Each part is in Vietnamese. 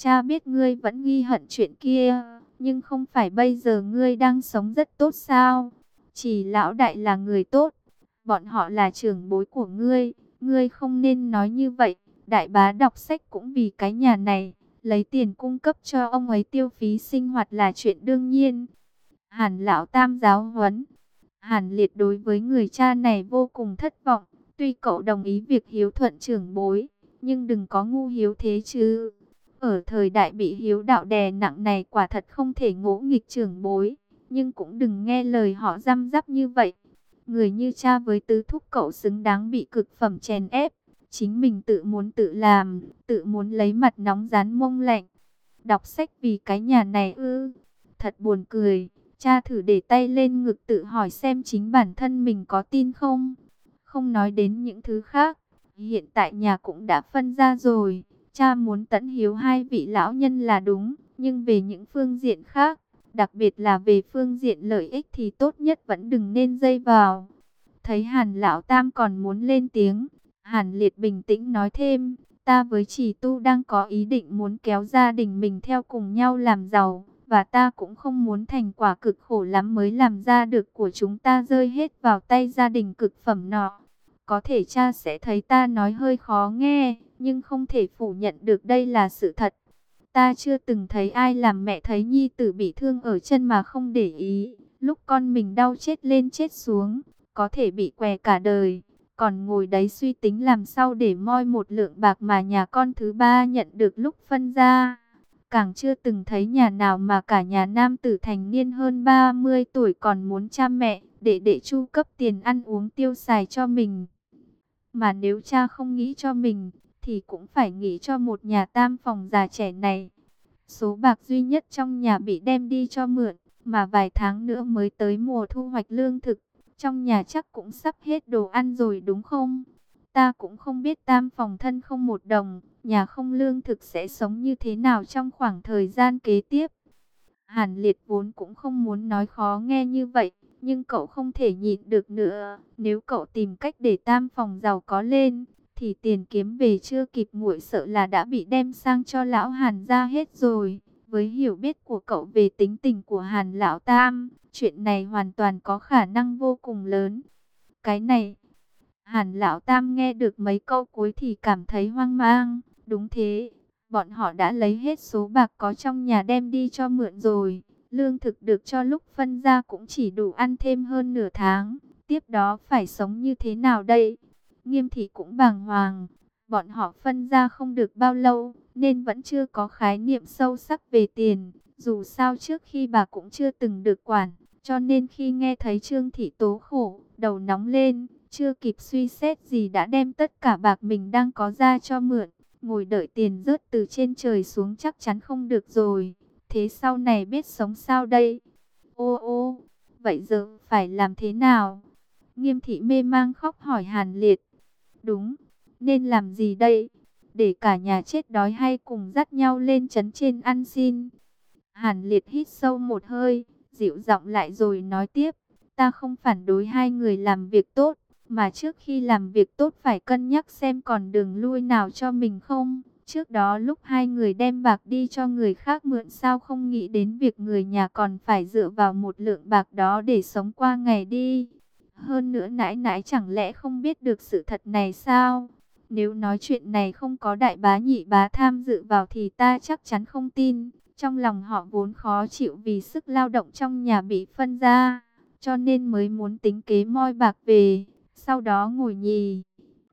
Cha biết ngươi vẫn ghi hận chuyện kia, nhưng không phải bây giờ ngươi đang sống rất tốt sao? Chỉ lão đại là người tốt, bọn họ là trưởng bối của ngươi không nên nói như vậy. Đại bá đọc sách cũng vì cái nhà này, lấy tiền cung cấp cho ông ấy tiêu phí sinh hoạt là chuyện đương nhiên. Hàn lão tam giáo huấn. Hàn Liệt đối với người cha này vô cùng thất vọng. Tuy cậu đồng ý việc hiếu thuận trưởng bối, nhưng đừng có ngu hiếu thế chứ. Ở thời đại bị hiếu đạo đè nặng này quả thật không thể ngỗ nghịch trưởng bối, nhưng cũng đừng nghe lời họ răm rắp như vậy. Người như cha với tứ thúc cậu xứng đáng bị cực phẩm chèn ép. Chính mình tự muốn tự làm, tự muốn lấy mặt nóng rán mông lạnh. Đọc sách vì cái nhà này ư? Thật buồn cười. Cha thử để tay lên ngực tự hỏi xem chính bản thân mình có tin không. Không nói đến những thứ khác, hiện tại nhà cũng đã phân ra rồi. Cha muốn tận hiếu hai vị lão nhân là đúng, nhưng về những phương diện khác, đặc biệt là về phương diện lợi ích thì tốt nhất vẫn đừng nên dây vào. Thấy Hàn lão tam còn muốn lên tiếng, Hàn Liệt bình tĩnh nói thêm, ta với Trì Tu đang có ý định muốn kéo gia đình mình theo cùng nhau làm giàu, và ta cũng không muốn thành quả cực khổ lắm mới làm ra được của chúng ta rơi hết vào tay gia đình cực phẩm nọ. Có thể cha sẽ thấy ta nói hơi khó nghe, nhưng không thể phủ nhận được đây là sự thật. Ta chưa từng thấy ai làm mẹ thấy nhi tử bị thương ở chân mà không để ý, lúc con mình đau chết lên chết xuống, có thể bị què cả đời. Còn ngồi đấy suy tính làm sao để moi một lượng bạc mà nhà con thứ ba nhận được lúc phân ra. Càng chưa từng thấy nhà nào mà cả nhà nam tử thành niên hơn 30 tuổi còn muốn cha mẹ, để chu cấp tiền ăn uống tiêu xài cho mình. Mà nếu cha không nghĩ cho mình, thì cũng phải nghĩ cho một nhà tam phòng già trẻ này. Số bạc duy nhất trong nhà bị đem đi cho mượn, mà vài tháng nữa mới tới mùa thu hoạch lương thực. Trong nhà chắc cũng sắp hết đồ ăn rồi đúng không? Ta cũng không biết tam phòng thân không một đồng, nhà không lương thực sẽ sống như thế nào trong khoảng thời gian kế tiếp. Hàn Liệt vốn cũng không muốn nói khó nghe như vậy, nhưng cậu không thể nhịn được nữa. Nếu cậu tìm cách để tam phòng giàu có lên, thì tiền kiếm về chưa kịp nguội sợ là đã bị đem sang cho lão Hàn ra hết rồi. Với hiểu biết của cậu về tính tình của Hàn lão tam, chuyện này hoàn toàn có khả năng vô cùng lớn. Cái này, Hàn lão tam nghe được mấy câu cuối thì cảm thấy hoang mang. Đúng thế, bọn họ đã lấy hết số bạc có trong nhà đem đi cho mượn rồi. Lương thực được cho lúc phân ra cũng chỉ đủ ăn thêm hơn nửa tháng. Tiếp đó phải sống như thế nào đây? Nghiêm thị cũng bàng hoàng. Bọn họ phân ra không được bao lâu, nên vẫn chưa có khái niệm sâu sắc về tiền. Dù sao trước khi bà cũng chưa từng được quản, cho nên khi nghe thấy Trương thị tố khổ, đầu nóng lên, chưa kịp suy xét gì đã đem tất cả bạc mình đang có ra cho mượn. Ngồi đợi tiền rớt từ trên trời xuống chắc chắn không được rồi. Thế sau này biết sống sao đây? Ô ô, vậy giờ phải làm thế nào? Nghiêm thị mê mang khóc hỏi Hàn Liệt. Đúng, nên làm gì đây? Để cả nhà chết đói hay cùng dắt nhau lên trấn trên ăn xin? Hàn Liệt hít sâu một hơi, dịu giọng lại rồi nói tiếp. Ta không phản đối hai người làm việc tốt, mà trước khi làm việc tốt phải cân nhắc xem còn đường lui nào cho mình không. Trước đó lúc hai người đem bạc đi cho người khác mượn sao không nghĩ đến việc người nhà còn phải dựa vào một lượng bạc đó để sống qua ngày đi. Hơn nữa nãi nãi chẳng lẽ không biết được sự thật này sao? Nếu nói chuyện này không có đại bá nhị bá tham dự vào thì ta chắc chắn không tin. Trong lòng họ vốn khó chịu vì sức lao động trong nhà bị phân ra, cho nên mới muốn tính kế moi bạc về, sau đó ngồi nhì.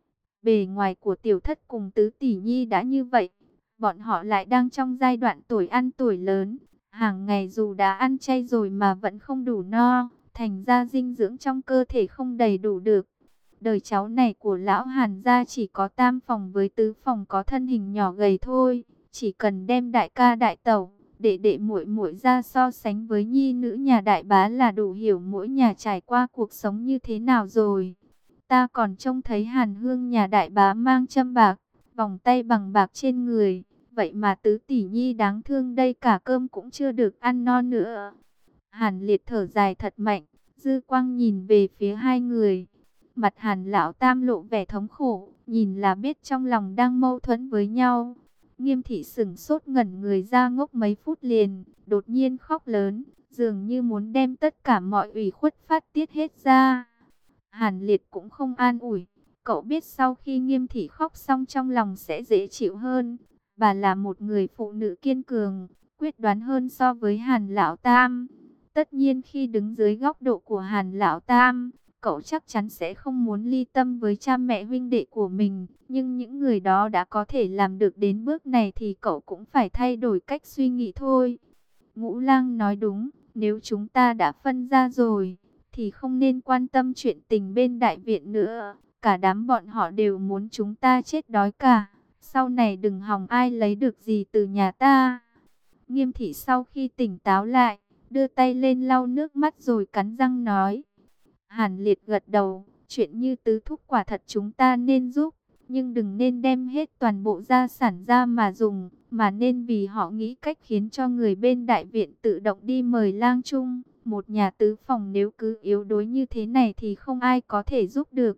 Bề ngoài của tiểu thất cùng tứ tỷ nhi đã như vậy, bọn họ lại đang trong giai đoạn tuổi ăn tuổi lớn. Hàng ngày dù đã ăn chay rồi mà vẫn không đủ no, thành ra dinh dưỡng trong cơ thể không đầy đủ được. Đời cháu này của lão Hàn gia chỉ có tam phòng với tứ phòng có thân hình nhỏ gầy thôi. Chỉ cần đem đại ca đại tẩu, đệ muội muội ra so sánh với nhi nữ nhà đại bá là đủ hiểu mỗi nhà trải qua cuộc sống như thế nào rồi. Ta còn trông thấy Hàn Hương nhà đại bá mang châm bạc, vòng tay bằng bạc trên người. Vậy mà tứ tỷ nhi đáng thương đây cả cơm cũng chưa được ăn no nữa. Hàn Liệt thở dài thật mạnh, dư quang nhìn về phía hai người. Mặt Hàn lão tam lộ vẻ thống khổ, nhìn là biết trong lòng đang mâu thuẫn với nhau. Nghiêm thị sững sốt ngẩn người ra ngốc mấy phút liền, đột nhiên khóc lớn, dường như muốn đem tất cả mọi ủy khuất phát tiết hết ra. Hàn Liệt cũng không an ủi, cậu biết sau khi Nghiêm thị khóc xong trong lòng sẽ dễ chịu hơn. Bà là một người phụ nữ kiên cường, quyết đoán hơn so với Hàn Lão Tam. Tất nhiên khi đứng dưới góc độ của Hàn Lão Tam, cậu chắc chắn sẽ không muốn ly tâm với cha mẹ huynh đệ của mình. Nhưng những người đó đã có thể làm được đến bước này thì cậu cũng phải thay đổi cách suy nghĩ thôi. Ngũ Lang nói đúng, nếu chúng ta đã phân ra rồi, thì không nên quan tâm chuyện tình bên đại viện nữa. Cả đám bọn họ đều muốn chúng ta chết đói cả. Sau này đừng hòng ai lấy được gì từ nhà ta. Nghiêm thị sau khi tỉnh táo lại, đưa tay lên lau nước mắt rồi cắn răng nói. Hàn Liệt gật đầu, chuyện như tứ thúc quả thật chúng ta nên giúp, nhưng đừng nên đem hết toàn bộ gia sản ra mà dùng, mà nên vì họ nghĩ cách khiến cho người bên đại viện tự động đi mời lang chung. Một nhà tứ phòng nếu cứ yếu đuối như thế này thì không ai có thể giúp được.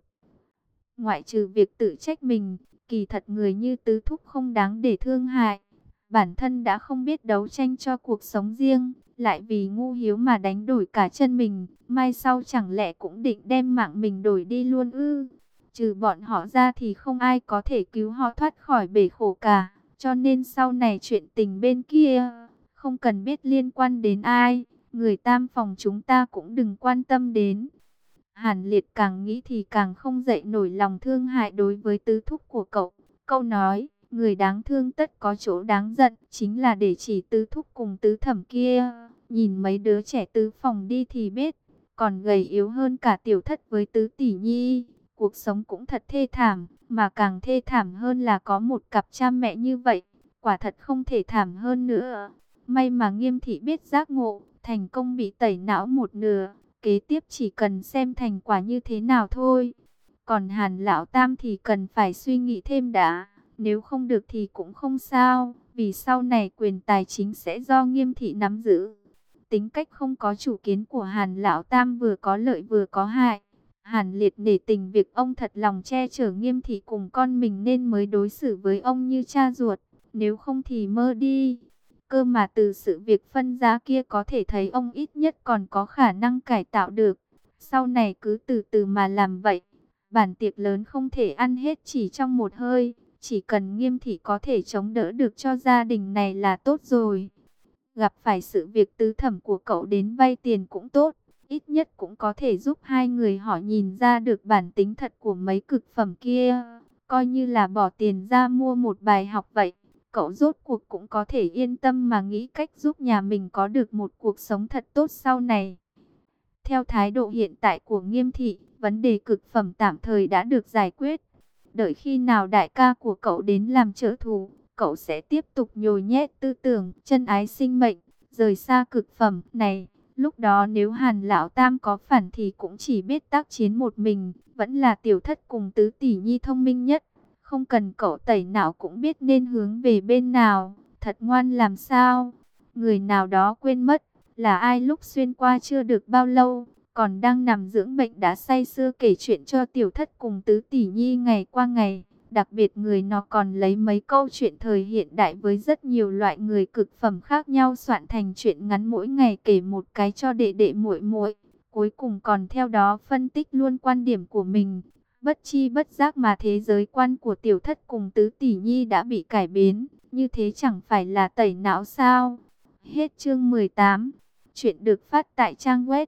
Ngoại trừ việc tự trách mình, kỳ thật người như tứ thúc không đáng để thương hại. Bản thân đã không biết đấu tranh cho cuộc sống riêng, lại vì ngu hiếu mà đánh đổi cả chân mình, mai sau chẳng lẽ cũng định đem mạng mình đổi đi luôn ư? Trừ bọn họ ra thì không ai có thể cứu họ thoát khỏi bể khổ cả, cho nên sau này chuyện tình bên kia, không cần biết liên quan đến ai, người tam phòng chúng ta cũng đừng quan tâm đến. Hàn Liệt càng nghĩ thì càng không dậy nổi lòng thương hại đối với tứ thúc của cậu. Câu nói, người đáng thương tất có chỗ đáng giận, chính là để chỉ tứ thúc cùng tứ thẩm kia. Nhìn mấy đứa trẻ tứ phòng đi thì biết, còn gầy yếu hơn cả tiểu thất với tứ tỷ nhi. Cuộc sống cũng thật thê thảm, mà càng thê thảm hơn là có một cặp cha mẹ như vậy. Quả thật không thể thảm hơn nữa. May mà Nghiêm thị biết giác ngộ, thành công bị tẩy não một nửa. Kế tiếp chỉ cần xem thành quả như thế nào thôi. Còn Hàn Lão Tam thì cần phải suy nghĩ thêm đã. Nếu không được thì cũng không sao, vì sau này quyền tài chính sẽ do Nghiêm thị nắm giữ. Tính cách không có chủ kiến của Hàn Lão Tam vừa có lợi vừa có hại. Hàn Liệt nể tình việc ông thật lòng che chở Nghiêm thị cùng con mình nên mới đối xử với ông như cha ruột. Nếu không thì mơ đi. Cơ mà từ sự việc phân giá kia có thể thấy ông ít nhất còn có khả năng cải tạo được. Sau này cứ từ từ mà làm vậy. Bản tiệc lớn không thể ăn hết chỉ trong một hơi. Chỉ cần Nghiêm thị có thể chống đỡ được cho gia đình này là tốt rồi. Gặp phải sự việc tứ thẩm của cậu đến vay tiền cũng tốt. Ít nhất cũng có thể giúp hai người họ nhìn ra được bản tính thật của mấy cực phẩm kia. Coi như là bỏ tiền ra mua một bài học vậy. Cậu rốt cuộc cũng có thể yên tâm mà nghĩ cách giúp nhà mình có được một cuộc sống thật tốt sau này. Theo thái độ hiện tại của Nghiêm thị, vấn đề cực phẩm tạm thời đã được giải quyết. Đợi khi nào đại ca của cậu đến làm trợ thủ, cậu sẽ tiếp tục nhồi nhét tư tưởng, chân ái sinh mệnh, rời xa cực phẩm này. Lúc đó nếu Hàn Lão Tam có phản thì cũng chỉ biết tác chiến một mình, vẫn là tiểu thất cùng tứ tỷ nhi thông minh nhất. Không cần cậu tẩy não cũng biết nên hướng về bên nào, thật ngoan làm sao. Người nào đó quên mất, là ai lúc xuyên qua chưa được bao lâu, còn đang nằm dưỡng bệnh đã say sưa kể chuyện cho tiểu thất cùng tứ tỷ nhi ngày qua ngày. Đặc biệt người nó còn lấy mấy câu chuyện thời hiện đại với rất nhiều loại người cực phẩm khác nhau soạn thành chuyện ngắn mỗi ngày kể một cái cho đệ đệ muội muội. Cuối cùng còn theo đó phân tích luôn quan điểm của mình. Bất chi bất giác mà thế giới quan của tiểu thất cùng tứ tỷ nhi đã bị cải biến. Như thế chẳng phải là tẩy não sao? Hết chương 18. Chuyện được phát tại trang web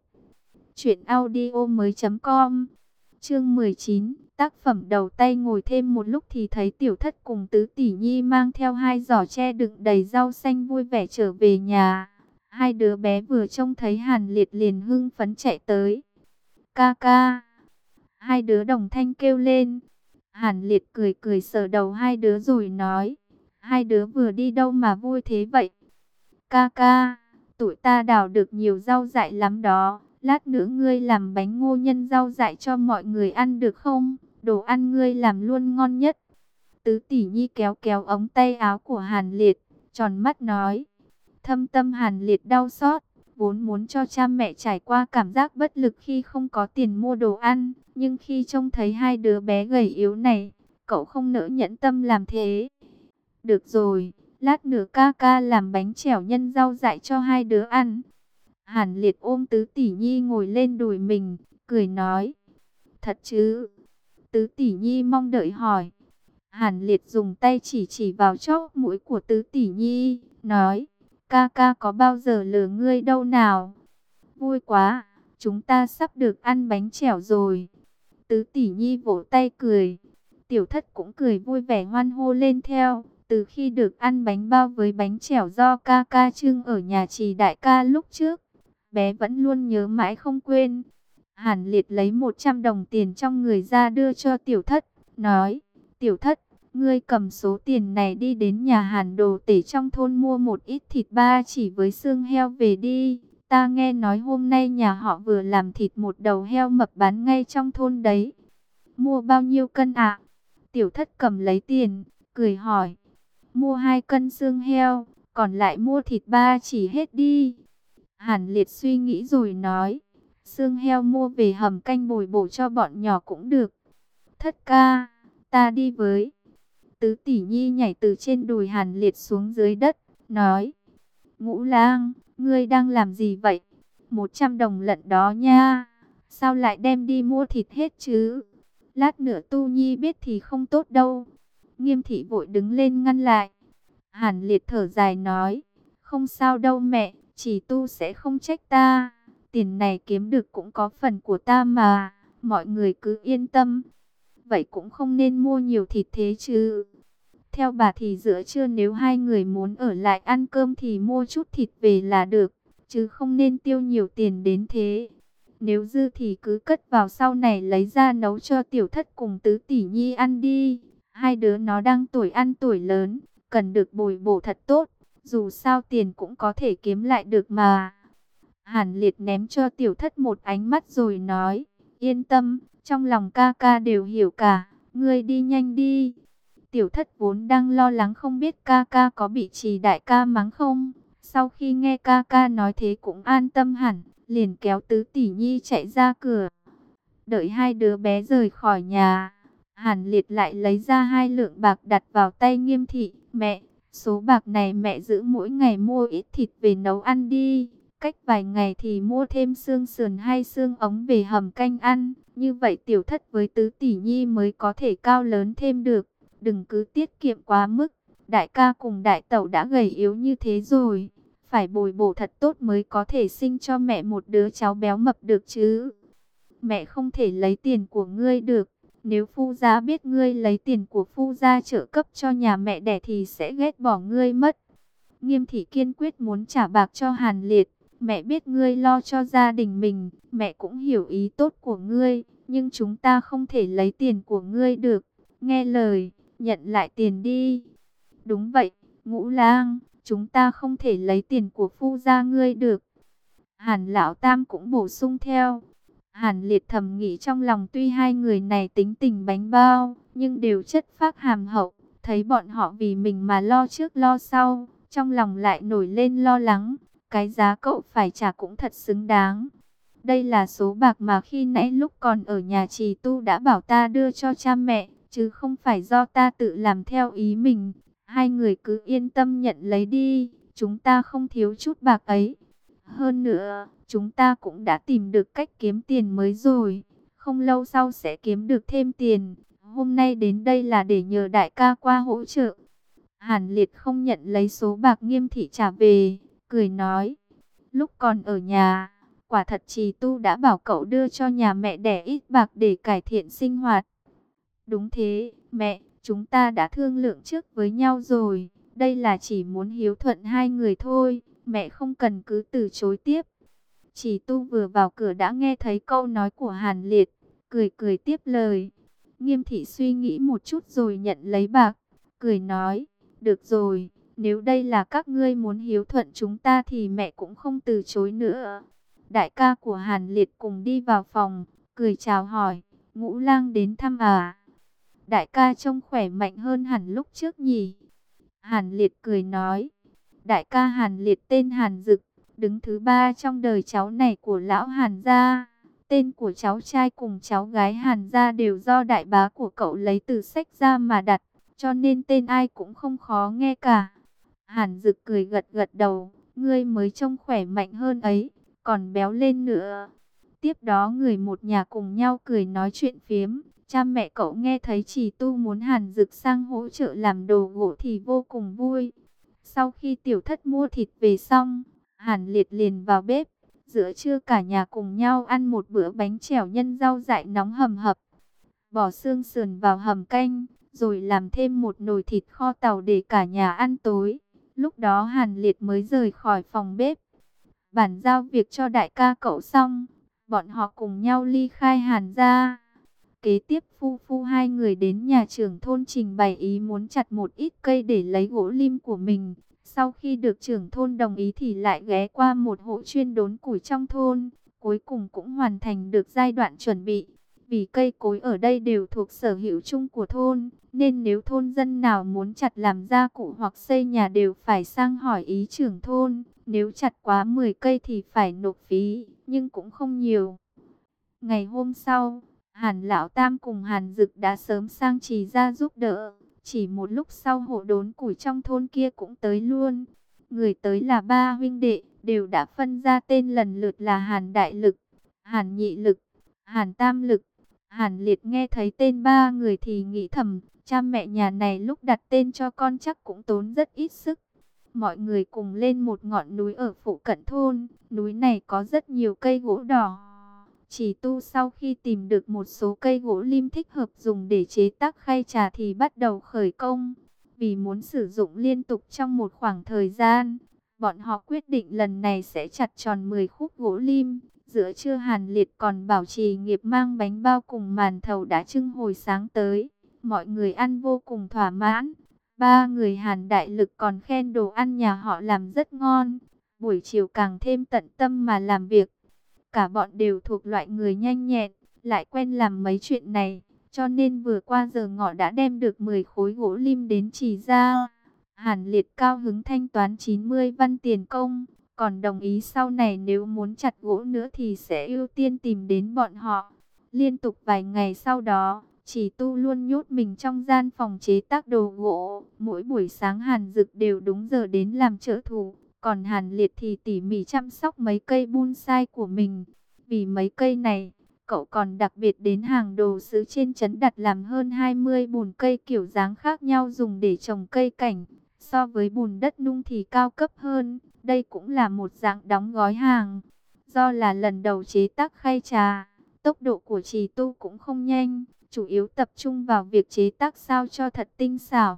truyệnaudiomoi.com. Chương 19. Tác phẩm đầu tay. Ngồi thêm một lúc thì thấy tiểu thất cùng tứ tỷ nhi mang theo hai giỏ tre đựng đầy rau xanh vui vẻ trở về nhà. Hai đứa bé vừa trông thấy Hàn Liệt liền hưng phấn chạy tới. Ca ca. Hai đứa đồng thanh kêu lên. Hàn Liệt cười cười sờ đầu hai đứa rồi nói. Hai đứa vừa đi đâu mà vui thế vậy? Ca ca, tụi ta đào được nhiều rau dại lắm đó. Lát nữa ngươi làm bánh ngô nhân rau dại cho mọi người ăn được không? Đồ ăn ngươi làm luôn ngon nhất. Tứ tỷ nhi kéo kéo ống tay áo của Hàn Liệt, tròn mắt nói. Thâm tâm Hàn Liệt đau xót, vốn muốn cho cha mẹ trải qua cảm giác bất lực khi không có tiền mua đồ ăn. Nhưng khi trông thấy hai đứa bé gầy yếu này, cậu không nỡ nhẫn tâm làm thế. Được rồi, lát nữa ca ca làm bánh chèo nhân rau dại cho hai đứa ăn. Hàn Liệt ôm Tứ Tỷ Nhi ngồi lên đùi mình, cười nói. Thật chứ? Tứ Tỷ Nhi mong đợi hỏi. Hàn Liệt dùng tay chỉ chỉ vào chóp mũi của Tứ Tỷ Nhi, nói. Ca ca có bao giờ lừa ngươi đâu nào? Vui quá, chúng ta sắp được ăn bánh chèo rồi. Tứ Tỷ Nhi vỗ tay cười. Tiểu Thất cũng cười vui vẻ hoan hô lên theo. Từ khi được ăn bánh bao với bánh chèo do ca ca trưng ở nhà Trì đại ca lúc trước, bé vẫn luôn nhớ mãi không quên. Hàn Liệt lấy 100 đồng tiền trong người ra đưa cho Tiểu Thất, nói, Tiểu Thất, ngươi cầm số tiền này đi đến nhà Hàn Đồ Tể trong thôn mua một ít thịt ba chỉ với xương heo về đi. Ta nghe nói hôm nay nhà họ vừa làm thịt một đầu heo mập bán ngay trong thôn đấy. Mua bao nhiêu cân ạ? Tiểu Thất cầm lấy tiền, cười hỏi. Mua 2 cân xương heo, còn lại mua thịt ba chỉ hết đi. Hàn Liệt suy nghĩ rồi nói. Xương heo mua về hầm canh bồi bổ cho bọn nhỏ cũng được. Thất ca, ta đi với. Tứ Tỷ Nhi nhảy từ trên đùi Hàn Liệt xuống dưới đất, nói. Ngũ Lang, ngươi đang làm gì vậy? 100 đồng lận đó nha. Sao lại đem đi mua thịt hết chứ? Lát nữa Tu Nhi biết thì không tốt đâu. Nghiêm Thị vội đứng lên ngăn lại. Hàn Liệt thở dài nói. Không sao đâu mẹ, chỉ Tu sẽ không trách ta. Tiền này kiếm được cũng có phần của ta mà. Mọi người cứ yên tâm. Vậy cũng không nên mua nhiều thịt thế chứ. Theo bà thì giữa trưa nếu hai người muốn ở lại ăn cơm thì mua chút thịt về là được, chứ không nên tiêu nhiều tiền đến thế. Nếu dư thì cứ cất vào sau này lấy ra nấu cho Tiểu Thất cùng Tứ Tỷ Nhi ăn đi. Hai đứa nó đang tuổi ăn tuổi lớn, cần được bồi bổ thật tốt, dù sao tiền cũng có thể kiếm lại được mà. Hàn Liệt ném cho Tiểu Thất một ánh mắt rồi nói, yên tâm, trong lòng ca ca đều hiểu cả, ngươi đi nhanh đi. Tiểu Thất vốn đang lo lắng không biết ca ca có bị Trì đại ca mắng không. Sau khi nghe ca ca nói thế cũng an tâm hẳn, liền kéo Tứ Tỷ Nhi chạy ra cửa. Đợi hai đứa bé rời khỏi nhà, Hàn Liệt lại lấy ra 2 lượng bạc đặt vào tay Nghiêm Thị. Mẹ, số bạc này mẹ giữ mỗi ngày mua ít thịt về nấu ăn đi. Cách vài ngày thì mua thêm xương sườn hay xương ống về hầm canh ăn. Như vậy Tiểu Thất với Tứ Tỷ Nhi mới có thể cao lớn thêm được. Đừng cứ tiết kiệm quá mức. Đại ca cùng đại tẩu đã gầy yếu như thế rồi. Phải bồi bổ thật tốt mới có thể sinh cho mẹ một đứa cháu béo mập được chứ. Mẹ không thể lấy tiền của ngươi được. Nếu phu gia biết ngươi lấy tiền của phu gia trợ cấp cho nhà mẹ đẻ thì sẽ ghét bỏ ngươi mất. Nghiêm Thị kiên quyết muốn trả bạc cho Hàn Liệt. Mẹ biết ngươi lo cho gia đình mình. Mẹ cũng hiểu ý tốt của ngươi. Nhưng chúng ta không thể lấy tiền của ngươi được. Nghe lời, nhận lại tiền đi. Đúng vậy, Ngũ Lang, chúng ta không thể lấy tiền của phu gia ngươi được. Hàn Lão Tam cũng bổ sung theo. Hàn Liệt thầm nghĩ trong lòng tuy hai người này tính tình bánh bao, nhưng đều chất phác hàm hậu. Thấy bọn họ vì mình mà lo trước lo sau, trong lòng lại nổi lên lo lắng. Cái giá cậu phải trả cũng thật xứng đáng. Đây là số bạc mà khi nãy lúc còn ở nhà Trì Tu đã bảo ta đưa cho cha mẹ, chứ không phải do ta tự làm theo ý mình. Hai người cứ yên tâm nhận lấy đi, chúng ta không thiếu chút bạc ấy. Hơn nữa, chúng ta cũng đã tìm được cách kiếm tiền mới rồi, không lâu sau sẽ kiếm được thêm tiền. Hôm nay đến đây là để nhờ đại ca qua hỗ trợ. Hàn Liệt không nhận lấy số bạc Nghiêm Thị trả về, cười nói, lúc còn ở nhà, quả thật Trì Tu đã bảo cậu đưa cho nhà mẹ đẻ ít bạc để cải thiện sinh hoạt. Đúng thế, mẹ, chúng ta đã thương lượng trước với nhau rồi, đây là chỉ muốn hiếu thuận hai người thôi, mẹ không cần cứ từ chối tiếp. Trì Tu vừa vào cửa đã nghe thấy câu nói của Hàn Liệt, cười cười tiếp lời. Nghiêm Thị suy nghĩ một chút rồi nhận lấy bạc, cười nói, được rồi, nếu đây là các ngươi muốn hiếu thuận chúng ta thì mẹ cũng không từ chối nữa. Đại ca của Hàn Liệt cùng đi vào phòng, cười chào hỏi, Ngũ Lang đến thăm à? Đại ca trông khỏe mạnh hơn hẳn lúc trước nhỉ? Hàn Liệt cười nói, đại ca Hàn Liệt tên Hàn Dực, đứng thứ 3 trong đời cháu này của lão Hàn gia. Tên của cháu trai cùng cháu gái Hàn gia đều do đại bá của cậu lấy từ sách ra mà đặt, cho nên tên ai cũng không khó nghe cả. Hàn Dực cười gật gật đầu, ngươi mới trông khỏe mạnh hơn ấy, còn béo lên nữa. Tiếp đó người một nhà cùng nhau cười nói chuyện phiếm. Cha mẹ cậu nghe thấy Trì Tu muốn Hàn Dực sang hỗ trợ làm đồ gỗ thì vô cùng vui. Sau khi tiểu thất mua thịt về xong, Hàn Liệt liền vào bếp. Giữa trưa cả nhà cùng nhau ăn một bữa bánh xèo nhân rau dại nóng hầm hập. Bỏ xương sườn vào hầm canh, rồi làm thêm một nồi thịt kho tàu để cả nhà ăn tối. Lúc đó Hàn Liệt mới rời khỏi phòng bếp. Bản giao việc cho đại ca cậu xong, bọn họ cùng nhau ly khai Hàn gia. Kế tiếp phu phu hai người đến nhà trưởng thôn trình bày ý muốn chặt một ít cây để lấy gỗ lim của mình. Sau khi được trưởng thôn đồng ý thì lại ghé qua một hộ chuyên đốn củi trong thôn. Cuối cùng cũng hoàn thành được giai đoạn chuẩn bị. Vì cây cối ở đây đều thuộc sở hữu chung của thôn, nên nếu thôn dân nào muốn chặt làm gia cụ hoặc xây nhà đều phải sang hỏi ý trưởng thôn. Nếu chặt quá 10 cây thì phải nộp phí, nhưng cũng không nhiều. Ngày hôm sau, Hàn Lão Tam cùng Hàn Dực đã sớm sang Trì gia giúp đỡ. Chỉ một lúc sau hộ đốn củi trong thôn kia cũng tới luôn. Người tới là ba huynh đệ, đều đã phân ra tên lần lượt là Hàn Đại Lực, Hàn Nhị Lực, Hàn Tam Lực. Hàn Liệt nghe thấy tên ba người thì nghĩ thầm, cha mẹ nhà này lúc đặt tên cho con chắc cũng tốn rất ít sức. Mọi người cùng lên một ngọn núi ở phụ cận thôn, núi này có rất nhiều cây gỗ đỏ. Chỉ Tu sau khi tìm được một số cây gỗ lim thích hợp dùng để chế tác khay trà thì bắt đầu khởi công. Vì muốn sử dụng liên tục trong một khoảng thời gian, bọn họ quyết định lần này sẽ chặt tròn 10 khúc gỗ lim. Giữa trưa Hàn Liệt còn bảo trì nghiệp mang bánh bao cùng màn thầu đã trưng hồi sáng tới. Mọi người ăn vô cùng thỏa mãn. Ba người Hàn Đại Lực còn khen đồ ăn nhà họ làm rất ngon. Buổi chiều càng thêm tận tâm mà làm việc. Cả bọn đều thuộc loại người nhanh nhẹn, lại quen làm mấy chuyện này. Cho nên vừa qua giờ ngọ đã đem được 10 khối gỗ lim đến Trì gia. Hàn Liệt cao hứng thanh toán 90 văn tiền công. Còn đồng ý sau này nếu muốn chặt gỗ nữa thì sẽ ưu tiên tìm đến bọn họ. Liên tục vài ngày sau đó, Chỉ Tu luôn nhốt mình trong gian phòng chế tác đồ gỗ. Mỗi buổi sáng Hàn Dực đều đúng giờ đến làm trợ thủ. Còn Hàn Liệt thì tỉ mỉ chăm sóc mấy cây bonsai của mình. Vì mấy cây này, cậu còn đặc biệt đến hàng đồ sứ trên trấn đặt làm hơn 20 bùn cây kiểu dáng khác nhau dùng để trồng cây cảnh. So với bùn đất nung thì cao cấp hơn. Đây cũng là một dạng đóng gói hàng. Do là lần đầu chế tác khay trà, tốc độ của Trì Tu cũng không nhanh, chủ yếu tập trung vào việc chế tác sao cho thật tinh xảo.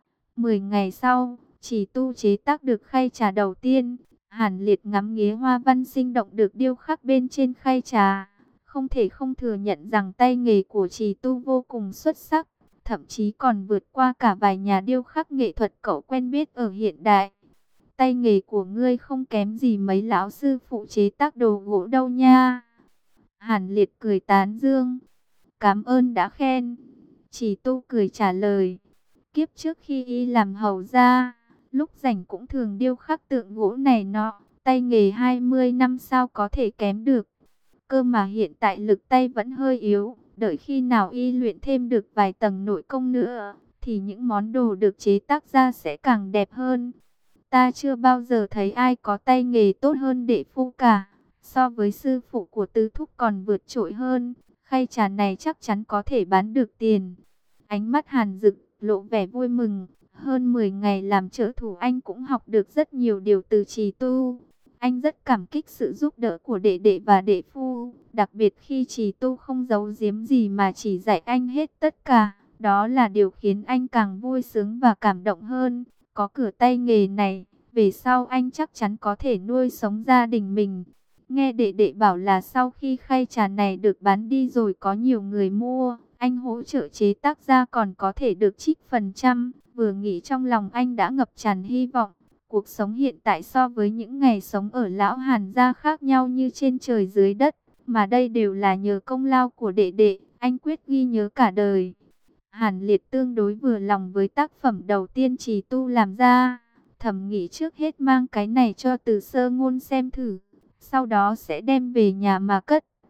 10 ngày sau, Trì Tu chế tác được khay trà đầu tiên. Hàn Liệt ngắm nghía hoa văn sinh động được điêu khắc bên trên khay trà. Không thể không thừa nhận rằng tay nghề của Trì Tu vô cùng xuất sắc, thậm chí còn vượt qua cả vài nhà điêu khắc nghệ thuật cậu quen biết ở hiện đại. Tay nghề của ngươi không kém gì mấy lão sư phụ chế tác đồ gỗ đâu nha. Hàn Liệt cười tán dương. Cảm ơn đã khen. Chỉ Tu cười trả lời. Kiếp trước khi y làm hầu gia, lúc rảnh cũng thường điêu khắc tượng gỗ này nọ. Tay nghề 20 năm sao có thể kém được. Cơ mà hiện tại lực tay vẫn hơi yếu. Đợi khi nào y luyện thêm được vài tầng nội công nữa, thì những món đồ được chế tác ra sẽ càng đẹp hơn. Ta chưa bao giờ thấy ai có tay nghề tốt hơn đệ phu cả. So với sư phụ của tứ thúc còn vượt trội hơn. Khay trà này chắc chắn có thể bán được tiền. Ánh mắt Hàn Dực lộ vẻ vui mừng. Hơn 10 ngày làm trợ thủ anh cũng học được rất nhiều điều từ Trì Tu. Anh rất cảm kích sự giúp đỡ của đệ đệ và đệ phu. Đặc biệt khi Trì Tu không giấu giếm gì mà chỉ dạy anh hết tất cả. Đó là điều khiến anh càng vui sướng và cảm động hơn. Có cửa tay nghề này, về sau anh chắc chắn có thể nuôi sống gia đình mình. Nghe đệ đệ bảo là sau khi khay trà này được bán đi rồi có nhiều người mua, anh hỗ trợ chế tác ra còn có thể được trích phần trăm. Vừa nghĩ trong lòng anh đã ngập tràn hy vọng. Cuộc sống hiện tại so với những ngày sống ở lão Hàn gia khác nhau như trên trời dưới đất. Mà đây đều là nhờ công lao của đệ đệ, anh quyết ghi nhớ cả đời. Hàn Liệt tương đối vừa lòng với tác phẩm đầu tiên Trì Tu làm ra. Thầm nghĩ trước hết mang cái này cho Từ Sơ Ngôn xem thử. Sau đó sẽ đem về nhà mà cất.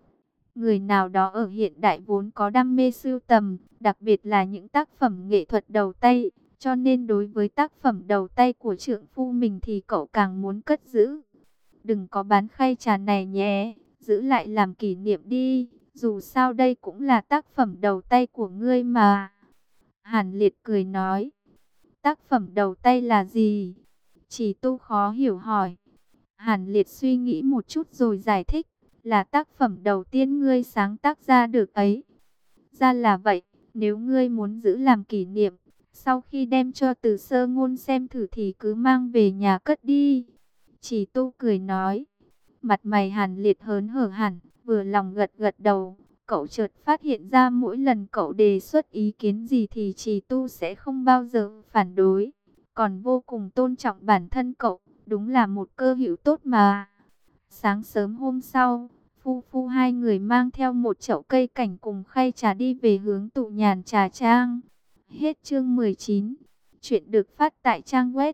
Người nào đó ở hiện đại vốn có đam mê sưu tầm, đặc biệt là những tác phẩm nghệ thuật đầu tay, cho nên đối với tác phẩm đầu tay của trượng phu mình thì cậu càng muốn cất giữ. Đừng có bán khay trà này nhé, giữ lại làm kỷ niệm đi, dù sao đây cũng là tác phẩm đầu tay của ngươi mà. Hàn Liệt cười nói, tác phẩm đầu tay là gì? Chỉ Tu khó hiểu hỏi. Hàn Liệt suy nghĩ một chút rồi giải thích, là tác phẩm đầu tiên ngươi sáng tác ra được ấy. Ra là vậy, nếu ngươi muốn giữ làm kỷ niệm, sau khi đem cho Từ Sơ Ngôn xem thử thì cứ mang về nhà cất đi. Chỉ Tu cười nói, mặt mày Hàn Liệt hớn hở hẳn, vừa lòng gật gật đầu. Cậu chợt phát hiện ra mỗi lần cậu đề xuất ý kiến gì thì Trì Tu sẽ không bao giờ phản đối, còn vô cùng tôn trọng bản thân cậu, đúng là một cơ hữu tốt mà. Sáng sớm hôm sau, phu phu hai người mang theo một chậu cây cảnh cùng khay trà đi về hướng Tụ Nhàn Trà Trang. Hết chương 19. Chuyện được phát tại trang web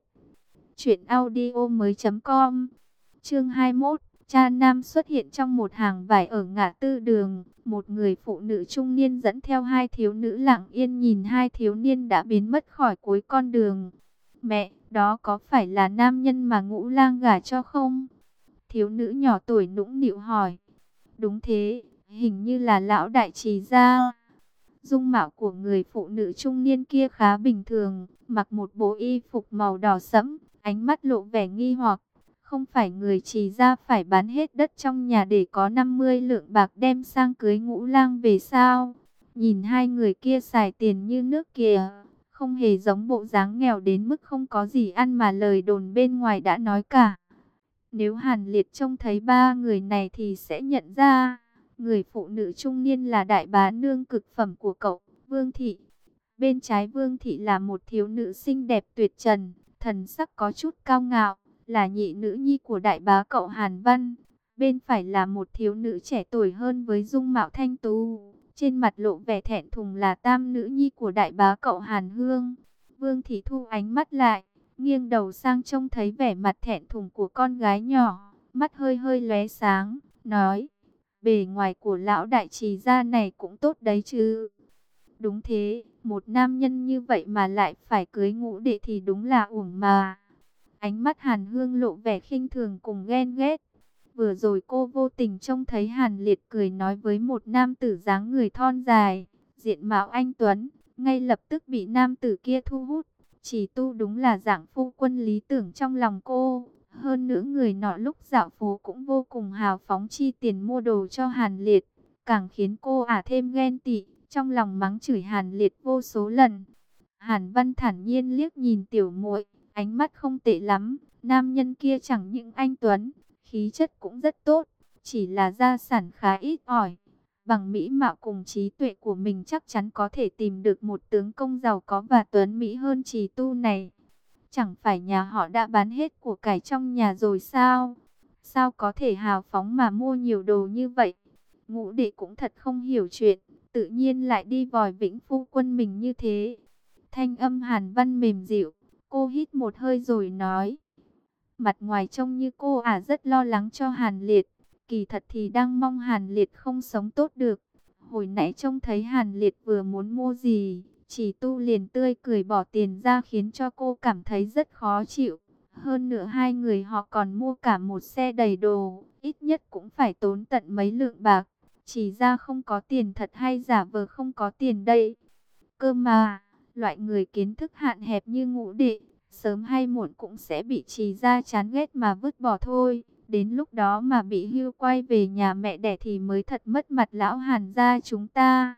truyệnaudiomoi.com. Chương 21. Cha nam xuất hiện trong một hàng vải ở ngã tư đường. Một người phụ nữ trung niên dẫn theo hai thiếu nữ lặng yên nhìn hai thiếu niên đã biến mất khỏi cuối con đường. Mẹ, đó có phải là nam nhân mà Ngũ Lang gả cho không? Thiếu nữ nhỏ tuổi nũng nịu hỏi. Đúng thế, hình như là lão đại Trì gia. Dung mạo của người phụ nữ trung niên kia khá bình thường, mặc một bộ y phục màu đỏ sẫm, ánh mắt lộ vẻ nghi hoặc. Không phải người Trì gia phải bán hết đất trong nhà để có 50 lượng bạc đem sang cưới Ngũ Lang về sao? Nhìn hai người kia xài tiền như nước kìa, không hề giống bộ dáng nghèo đến mức không có gì ăn mà lời đồn bên ngoài đã nói cả. Nếu Hàn Liệt trông thấy ba người này thì sẽ nhận ra, người phụ nữ trung niên là đại bá nương cực phẩm của cậu, Vương Thị. Bên trái Vương Thị là một thiếu nữ xinh đẹp tuyệt trần, thần sắc có chút cao ngạo, là nhị nữ nhi của đại bá cậu Hàn Văn. Bên phải là một thiếu nữ trẻ tuổi hơn với dung mạo thanh tú, trên mặt lộ vẻ thẹn thùng là tam nữ nhi của đại bá cậu Hàn Hương. Vương Thị thu ánh mắt lại, nghiêng đầu sang trông thấy vẻ mặt thẹn thùng của con gái nhỏ, mắt hơi hơi lóe sáng, nói, bề ngoài của lão đại Trì gia này cũng tốt đấy chứ. Đúng thế, một nam nhân như vậy mà lại phải cưới Ngũ đệ thì đúng là uổng mà. Ánh mắt Hàn Hương lộ vẻ khinh thường cùng ghen ghét. Vừa rồi cô vô tình trông thấy Hàn Liệt cười nói với một nam tử dáng người thon dài, diện mạo anh tuấn, ngay lập tức bị nam tử kia thu hút. Chỉ Tu đúng là dạng phu quân lý tưởng trong lòng cô. Hơn nữa người nọ lúc dạo phố cũng vô cùng hào phóng chi tiền mua đồ cho Hàn Liệt, càng khiến cô thêm ghen tị, trong lòng mắng chửi Hàn Liệt vô số lần. Hàn Văn thản nhiên liếc nhìn tiểu muội, ánh mắt không tệ lắm. Nam nhân kia chẳng những anh tuấn, khí chất cũng rất tốt, chỉ là gia sản khá ít ỏi. Bằng mỹ mạo cùng trí tuệ của mình chắc chắn có thể tìm được một tướng công giàu có và tuấn mỹ hơn Trì Tu này. Chẳng phải nhà họ đã bán hết của cải trong nhà rồi sao? Sao có thể hào phóng mà mua nhiều đồ như vậy? Ngũ đệ cũng thật không hiểu chuyện, tự nhiên lại đi vòi vĩnh phu quân mình như thế. Thanh âm Hàn Văn mềm dịu, cô hít một hơi rồi nói. Mặt ngoài trông như cô rất lo lắng cho Hàn Liệt, kỳ thật thì đang mong Hàn Liệt không sống tốt được. Hồi nãy trông thấy Hàn Liệt vừa muốn mua gì, Chỉ Tu liền tươi cười bỏ tiền ra khiến cho cô cảm thấy rất khó chịu. Hơn nữa hai người họ còn mua cả một xe đầy đồ, ít nhất cũng phải tốn tận mấy lượng bạc. Chỉ ra không có tiền thật hay giả vờ không có tiền đây. Cơ mà, loại người kiến thức hạn hẹp như Ngũ đệ, sớm hay muộn cũng sẽ bị Trì gia chán ghét mà vứt bỏ thôi. Đến lúc đó mà bị hưu quay về nhà mẹ đẻ thì mới thật mất mặt lão Hàn gia chúng ta.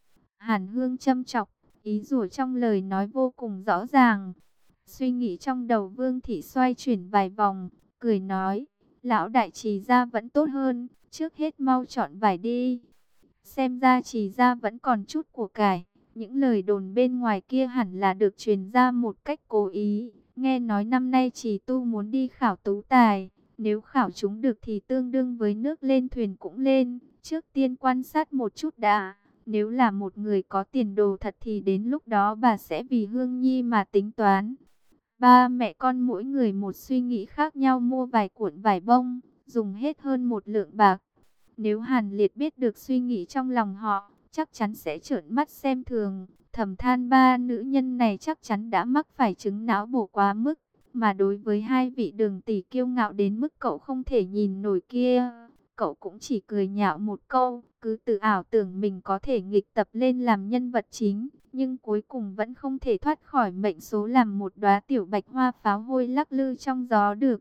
Hàn Hương châm chọc, ý rủa trong lời nói vô cùng rõ ràng. Suy nghĩ trong đầu Vương Thị xoay chuyển vài vòng, cười nói, lão đại Trì gia vẫn tốt hơn, trước hết mau chọn vải đi. Xem ra Trì gia vẫn còn chút của cải. Những lời đồn bên ngoài kia hẳn là được truyền ra một cách cố ý. Nghe nói năm nay Trì Tu muốn đi khảo tú tài. Nếu khảo chúng được thì tương đương với nước lên thuyền cũng lên. Trước tiên quan sát một chút đã. Nếu là một người có tiền đồ thật thì đến lúc đó bà sẽ vì Hương Nhi mà tính toán. Ba mẹ con mỗi người một suy nghĩ khác nhau mua vài cuộn vải bông, dùng hết hơn 1 lượng bạc. Nếu Hàn Liệt biết được suy nghĩ trong lòng họ, chắc chắn sẽ trợn mắt xem thường, thầm than ba nữ nhân này chắc chắn đã mắc phải chứng não bổ quá mức. Mà đối với hai vị Đường tỷ kiêu ngạo đến mức cậu không thể nhìn nổi kia, cậu cũng chỉ cười nhạo một câu, cứ tự ảo tưởng mình có thể nghịch tập lên làm nhân vật chính, nhưng cuối cùng vẫn không thể thoát khỏi mệnh số làm một đóa tiểu bạch hoa pháo hôi lắc lư trong gió được.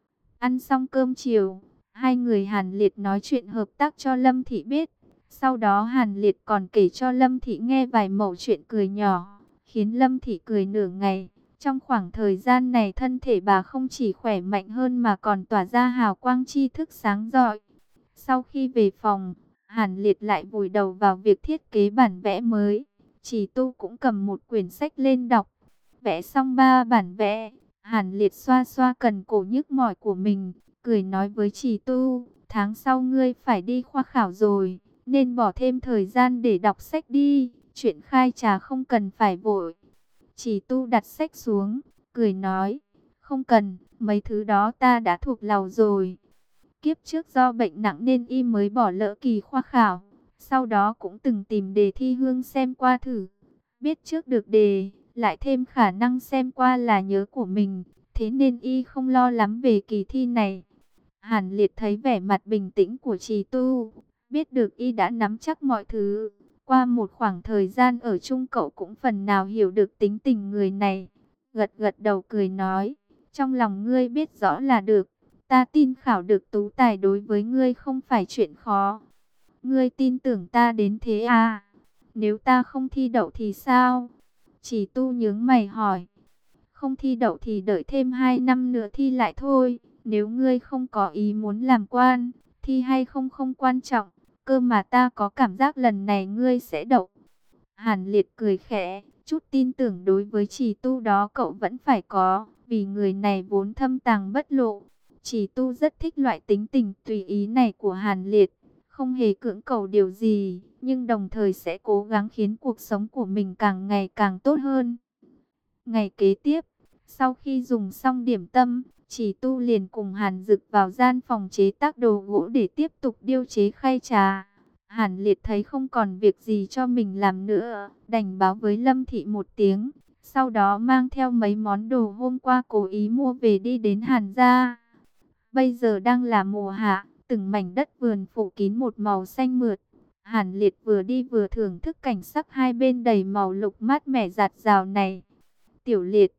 Ăn xong cơm chiều, hai người Hàn Liệt nói chuyện hợp tác cho Lâm Thị biết. Sau đó Hàn Liệt còn kể cho Lâm Thị nghe vài mẩu chuyện cười nhỏ, khiến Lâm Thị cười nửa ngày. Trong khoảng thời gian này thân thể bà không chỉ khỏe mạnh hơn mà còn tỏa ra hào quang tri thức sáng rọi. Sau khi về phòng, Hàn Liệt lại vùi đầu vào việc thiết kế bản vẽ mới. Chỉ Tu cũng cầm một quyển sách lên đọc. Vẽ xong 3 bản vẽ, Hàn Liệt xoa xoa cần cổ nhức mỏi của mình, cười nói với Chỉ Tu, tháng sau ngươi phải đi khoa khảo rồi, nên bỏ thêm thời gian để đọc sách đi, chuyện khai trà không cần phải vội. Chỉ Tu đặt sách xuống, cười nói, không cần, mấy thứ đó ta đã thuộc lòng rồi. Kiếp trước do bệnh nặng nên y mới bỏ lỡ kỳ khoa khảo, sau đó cũng từng tìm đề thi hương xem qua thử. Biết trước được đề, lại thêm khả năng xem qua là nhớ của mình, thế nên y không lo lắm về kỳ thi này. Hàn Liệt thấy vẻ mặt bình tĩnh của Trì Tu, biết được y đã nắm chắc mọi thứ. Qua một khoảng thời gian ở chung cậu cũng phần nào hiểu được tính tình người này. Gật gật đầu cười nói, trong lòng ngươi biết rõ là được. Ta tin khảo được tú tài đối với ngươi không phải chuyện khó. Ngươi tin tưởng ta đến thế à? Nếu ta không thi đậu thì sao? Chỉ Tu nhướng mày hỏi. Không thi đậu thì đợi thêm 2 năm nữa thi lại thôi. Nếu ngươi không có ý muốn làm quan, thi hay không không quan trọng. Cơ mà ta có cảm giác lần này ngươi sẽ đậu. Hàn Liệt cười khẽ, chút tin tưởng đối với Chỉ Tu đó cậu vẫn phải có, vì người này vốn thâm tàng bất lộ. Chỉ Tu rất thích loại tính tình tùy ý này của Hàn Liệt, không hề cưỡng cầu điều gì, nhưng đồng thời sẽ cố gắng khiến cuộc sống của mình càng ngày càng tốt hơn. Ngày kế tiếp, sau khi dùng xong điểm tâm, Chỉ Tu liền cùng Hàn Dực vào gian phòng chế tác đồ gỗ để tiếp tục điêu chế khay trà. Hàn Liệt thấy không còn việc gì cho mình làm nữa, đành báo với Lâm Thị một tiếng. Sau đó mang theo mấy món đồ hôm qua cố ý mua về đi đến Hàn gia. Bây giờ đang là mùa hạ, từng mảnh đất vườn phủ kín một màu xanh mượt. Hàn Liệt vừa đi vừa thưởng thức cảnh sắc hai bên đầy màu lục mát mẻ rạt rào này. Tiểu Liệt.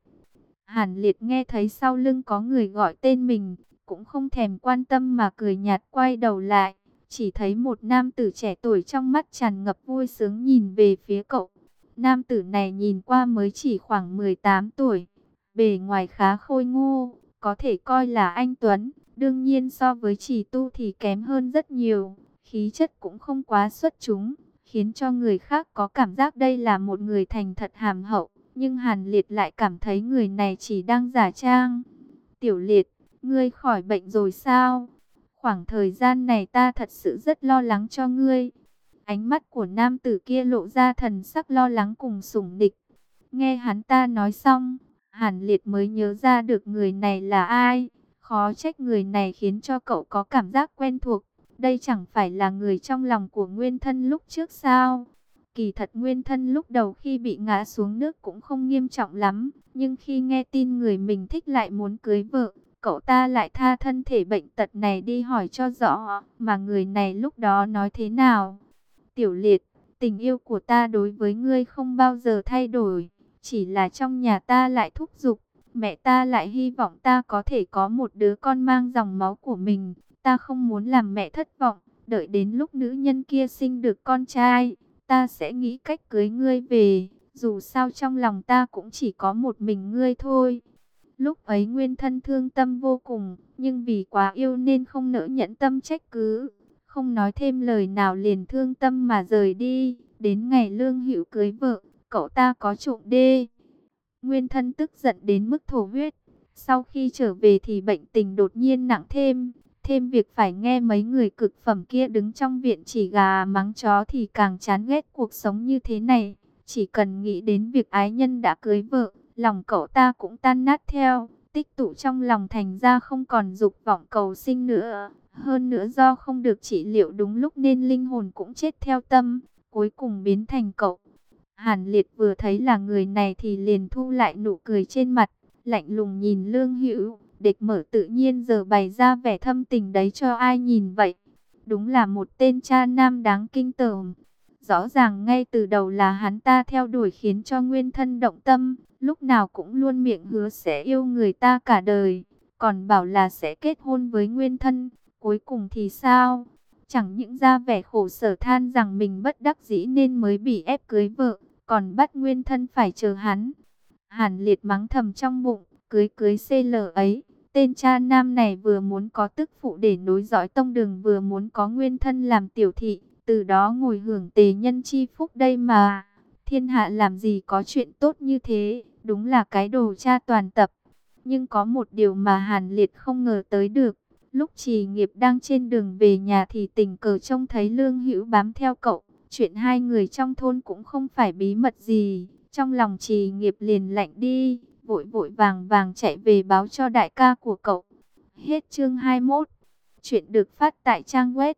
Hàn Liệt nghe thấy sau lưng có người gọi tên mình, cũng không thèm quan tâm mà cười nhạt quay đầu lại. Chỉ thấy một nam tử trẻ tuổi trong mắt tràn ngập vui sướng nhìn về phía cậu. Nam tử này nhìn qua mới chỉ khoảng 18 tuổi, bề ngoài khá khôi ngô, có thể coi là anh Tuấn. Đương nhiên so với Chỉ Tu thì kém hơn rất nhiều, khí chất cũng không quá xuất chúng, khiến cho người khác có cảm giác đây là một người thành thật hàm hậu. Nhưng Hàn Liệt lại cảm thấy người này chỉ đang giả trang. Tiểu Liệt, ngươi khỏi bệnh rồi sao? Khoảng thời gian này ta thật sự rất lo lắng cho ngươi. Ánh mắt của nam tử kia lộ ra thần sắc lo lắng cùng sủng nịch. Nghe hắn ta nói xong, Hàn Liệt mới nhớ ra được người này là ai. Khó trách người này khiến cho cậu có cảm giác quen thuộc. Đây chẳng phải là người trong lòng của Nguyên Thân lúc trước sao? Kỳ thật Nguyên Thân lúc đầu khi bị ngã xuống nước cũng không nghiêm trọng lắm. Nhưng khi nghe tin người mình thích lại muốn cưới vợ, cậu ta lại tha thân thể bệnh tật này đi hỏi cho rõ. Mà người này lúc đó nói thế nào? Tiểu Liệt, tình yêu của ta đối với ngươi không bao giờ thay đổi. Chỉ là trong nhà ta lại thúc giục. Mẹ ta lại hy vọng ta có thể có một đứa con mang dòng máu của mình. Ta không muốn làm mẹ thất vọng. Đợi đến lúc nữ nhân kia sinh được con trai, ta sẽ nghĩ cách cưới ngươi về. Dù sao trong lòng ta cũng chỉ có một mình ngươi thôi. Lúc ấy Nguyên Thân thương tâm vô cùng, nhưng vì quá yêu nên không nỡ nhẫn tâm trách cứ. Không nói thêm lời nào liền thương tâm mà rời đi. Đến ngày Lương Hữu cưới vợ, cậu ta có trộm đê. Nguyên Thân tức giận đến mức thổ huyết. Sau khi trở về thì bệnh tình đột nhiên nặng thêm. Thêm việc phải nghe mấy người cực phẩm kia đứng trong viện chỉ gà mắng chó thì càng chán ghét cuộc sống như thế này. Chỉ cần nghĩ đến việc ái nhân đã cưới vợ, lòng cậu ta cũng tan nát theo. Tích tụ trong lòng thành ra không còn dục vọng cầu sinh nữa. Hơn nữa do không được trị liệu đúng lúc nên linh hồn cũng chết theo tâm, cuối cùng biến thành cậu. Hàn Liệt vừa thấy là người này thì liền thu lại nụ cười trên mặt, lạnh lùng nhìn Lương Hữu. Địch Mở tự nhiên giờ bày ra vẻ thâm tình đấy cho ai nhìn vậy. Đúng là một tên cha nam đáng kinh tởm. Rõ ràng ngay từ đầu là hắn ta theo đuổi khiến cho nguyên thân động tâm, lúc nào cũng luôn miệng hứa sẽ yêu người ta cả đời, còn bảo là sẽ kết hôn với nguyên thân. Cuối cùng thì sao? Chẳng những ra vẻ khổ sở than rằng mình bất đắc dĩ nên mới bị ép cưới vợ, còn bắt nguyên thân phải chờ hắn. Hàn Liệt mắng thầm trong bụng, cưới cưới CL ấy. Tên cha nam này vừa muốn có tức phụ để nối dõi tông đường, vừa muốn có nguyên thân làm tiểu thị, từ đó ngồi hưởng tề nhân chi phúc đây mà. Thiên hạ làm gì có chuyện tốt như thế, đúng là cái đồ cha toàn tập. Nhưng có một điều mà Hàn Liệt không ngờ tới được. Lúc Trì Nghiệp đang trên đường về nhà thì tình cờ trông thấy Lương Hữu bám theo cậu. Chuyện hai người trong thôn cũng không phải bí mật gì. Trong lòng Trì Nghiệp liền lạnh đi, vội vội vàng vàng chạy về báo cho đại ca của cậu. Hết chương 21. Chuyện được phát tại trang web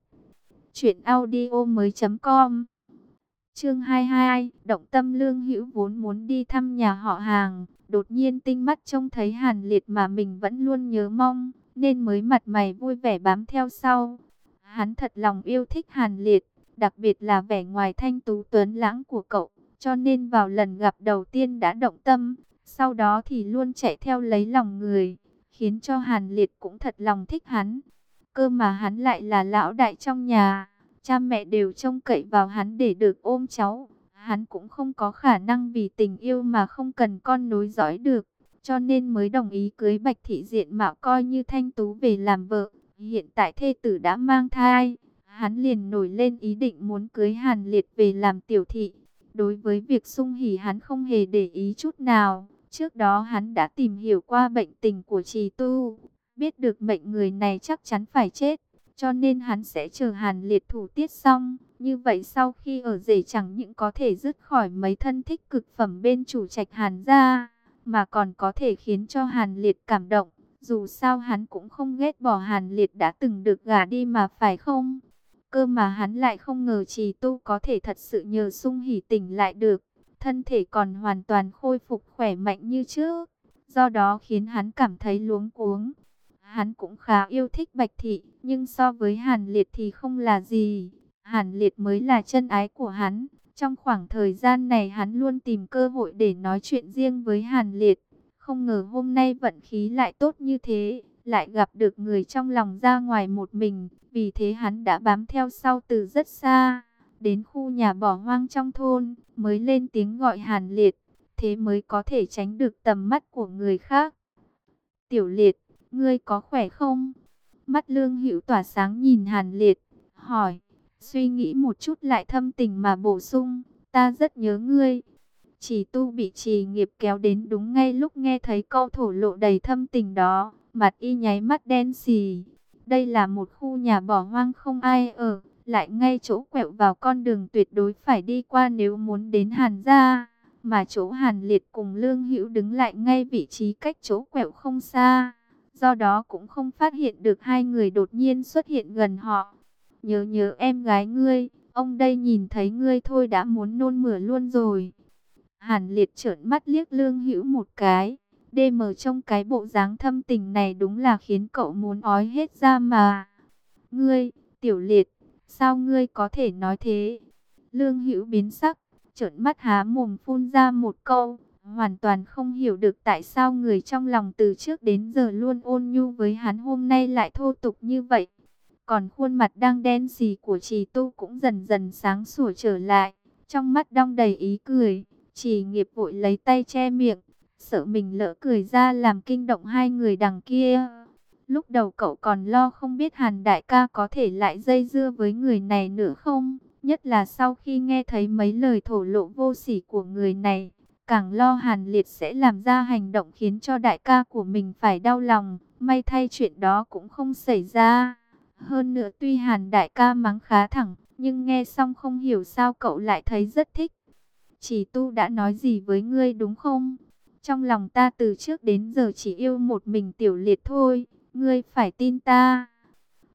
truyệnaudiomoi.com. Chương 22, động tâm. Lương Hữu vốn muốn đi thăm nhà họ Hàng, đột nhiên tinh mắt trông thấy Hàn Liệt mà mình vẫn luôn nhớ mong, nên mới mặt mày vui vẻ bám theo sau. Hắn thật lòng yêu thích Hàn Liệt, đặc biệt là vẻ ngoài thanh tú tuấn lãng của cậu, cho nên vào lần gặp đầu tiên đã động tâm, sau đó thì luôn chạy theo lấy lòng người, khiến cho Hàn Liệt cũng thật lòng thích hắn. Cơ mà hắn lại là lão đại trong nhà, cha mẹ đều trông cậy vào hắn để được ôm cháu. Hắn cũng không có khả năng vì tình yêu mà không cần con nối dõi được, cho nên mới đồng ý cưới Bạch Thị diện mạo coi như thanh tú về làm vợ. Hiện tại thê tử đã mang thai, hắn liền nổi lên ý định muốn cưới Hàn Liệt về làm tiểu thị. Đối với việc Sung Hỉ hắn không hề để ý chút nào. Trước đó hắn đã tìm hiểu qua bệnh tình của Trì Tu, biết được mệnh người này chắc chắn phải chết, cho nên hắn sẽ chờ Hàn Liệt thủ tiết xong. Như vậy sau khi ở rể chẳng những có thể dứt khỏi mấy thân thích cực phẩm bên chủ trạch Hàn gia, mà còn có thể khiến cho Hàn Liệt cảm động. Dù sao hắn cũng không ghét bỏ Hàn Liệt đã từng được gả đi mà, phải không? Cơ mà hắn lại không ngờ Trì Tu có thể thật sự nhờ Sung Hỉ tỉnh lại được, thân thể còn hoàn toàn khôi phục khỏe mạnh như trước. Do đó khiến hắn cảm thấy luống cuống. Hắn cũng khá yêu thích Bạch Thị, nhưng so với Hàn Liệt thì không là gì. Hàn Liệt mới là chân ái của hắn. Trong khoảng thời gian này hắn luôn tìm cơ hội để nói chuyện riêng với Hàn Liệt. Không ngờ hôm nay vận khí lại tốt như thế, lại gặp được người trong lòng ra ngoài một mình. Vì thế hắn đã bám theo sau từ rất xa, đến khu nhà bỏ hoang trong thôn, mới lên tiếng gọi Hàn Liệt. Thế mới có thể tránh được tầm mắt của người khác. Tiểu Liệt, ngươi có khỏe không? Mắt Lương Hữu tỏa sáng nhìn Hàn Liệt, hỏi. Suy nghĩ một chút lại thâm tình mà bổ sung, ta rất nhớ ngươi. Trì Tu bị Trì Nghiệp kéo đến đúng ngay lúc nghe thấy câu thổ lộ đầy thâm tình đó, mặt y nháy mắt đen xì. Đây là một khu nhà bỏ hoang không ai ở, lại ngay chỗ quẹo vào con đường tuyệt đối phải đi qua nếu muốn đến Hàn gia. Mà chỗ Hàn Liệt cùng Lương Hữu đứng lại ngay vị trí cách chỗ quẹo không xa. Do đó cũng không phát hiện được hai người đột nhiên xuất hiện gần họ. Nhớ em gái ngươi, ông đây nhìn thấy ngươi thôi đã muốn nôn mửa luôn rồi. Hàn Liệt trợn mắt liếc Lương Hữu một cái. DM trong cái bộ dáng thâm tình này đúng là khiến cậu muốn ói hết ra mà. Ngươi, Tiểu Liệt, sao ngươi có thể nói thế? Lương Hữu biến sắc, trợn mắt há mồm phun ra một câu, hoàn toàn không hiểu được tại sao người trong lòng từ trước đến giờ luôn ôn nhu với hắn hôm nay lại thô tục như vậy. Còn khuôn mặt đang đen xì của Trì Tu cũng dần dần sáng sủa trở lại, trong mắt đong đầy ý cười. Trì Nghiệp vội lấy tay che miệng, sợ mình lỡ cười ra làm kinh động hai người đằng kia. Lúc đầu cậu còn lo không biết Hàn đại ca có thể lại dây dưa với người này nữa không, nhất là sau khi nghe thấy mấy lời thổ lộ vô sỉ của người này, càng lo Hàn Liệt sẽ làm ra hành động khiến cho đại ca của mình phải đau lòng. May thay chuyện đó cũng không xảy ra. Hơn nữa tuy Hàn đại ca mắng khá thẳng, nhưng nghe xong không hiểu sao cậu lại thấy rất thích. Chỉ Tu đã nói gì với ngươi đúng không? Trong lòng ta từ trước đến giờ chỉ yêu một mình Tiểu Liệt thôi, ngươi phải tin ta.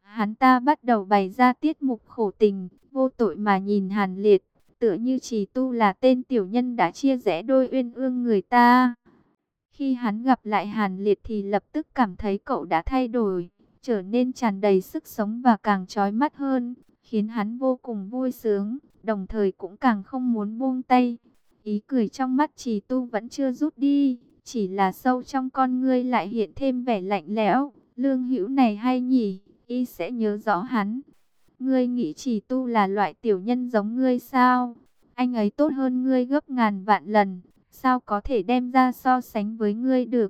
Hắn ta bắt đầu bày ra tiết mục khổ tình, vô tội mà nhìn Hàn Liệt, tựa như Trì Tu là tên tiểu nhân đã chia rẽ đôi uyên ương người ta. Khi hắn gặp lại Hàn Liệt thì lập tức cảm thấy cậu đã thay đổi, trở nên tràn đầy sức sống và càng chói mắt hơn, khiến hắn vô cùng vui sướng, đồng thời cũng càng không muốn buông tay. Ý cười trong mắt Trì Tu vẫn chưa rút đi, chỉ là sâu trong con ngươi lại hiện thêm vẻ lạnh lẽo. Lương Hữu này hay nhỉ, y sẽ nhớ rõ hắn. Ngươi nghĩ Trì Tu là loại tiểu nhân giống ngươi sao? Anh ấy tốt hơn ngươi gấp ngàn vạn lần, sao có thể đem ra so sánh với ngươi được?